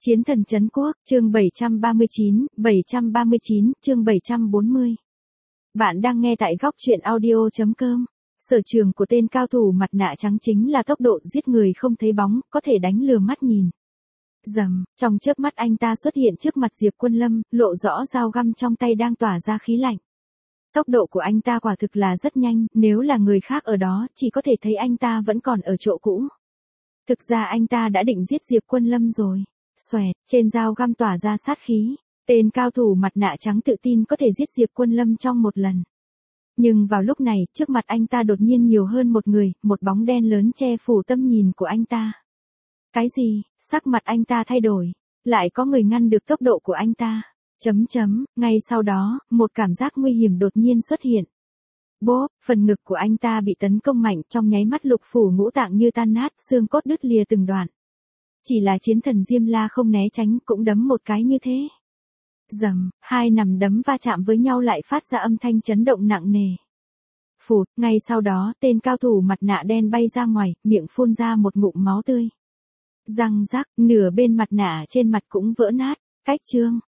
Chiến thần trấn quốc, chương 739, chương 740. Bạn đang nghe tại góc truyện audio.com. Sở trường của tên cao thủ mặt nạ trắng chính là tốc độ giết người không thấy bóng, có thể đánh lừa mắt nhìn. Rầm, trong chớp mắt anh ta xuất hiện trước mặt Diệp Quân Lâm, lộ rõ dao găm trong tay đang tỏa ra khí lạnh. Tốc độ của anh ta quả thực là rất nhanh, nếu là người khác ở đó, chỉ có thể thấy anh ta vẫn còn ở chỗ cũ. Thực ra anh ta đã định giết Diệp Quân Lâm rồi. Xoẹt, trên dao găm tỏa ra sát khí. Tên cao thủ mặt nạ trắng tự tin có thể giết Diệp Quân Lâm trong một lần. Nhưng vào lúc này, trước mặt anh ta đột nhiên nhiều hơn một người, một bóng đen lớn che phủ tâm nhìn của anh ta. Cái gì? Sắc mặt anh ta thay đổi. Lại có người ngăn được tốc độ của anh ta. Ngay sau đó, một cảm giác nguy hiểm đột nhiên xuất hiện. Bốp, phần ngực của anh ta bị tấn công mạnh, trong nháy mắt lục phủ ngũ tạng như tan nát, xương cốt đứt lìa từng đoạn. Chỉ là chiến thần Diêm La không né tránh, cũng đấm một cái như thế. Rầm, hai nắm đấm va chạm với nhau lại phát ra âm thanh chấn động nặng nề. Phụt, ngay sau đó, tên cao thủ mặt nạ đen bay ra ngoài, miệng phun ra một ngụm máu tươi. Răng rắc, nửa bên mặt nạ trên mặt cũng vỡ nát. Cách chương,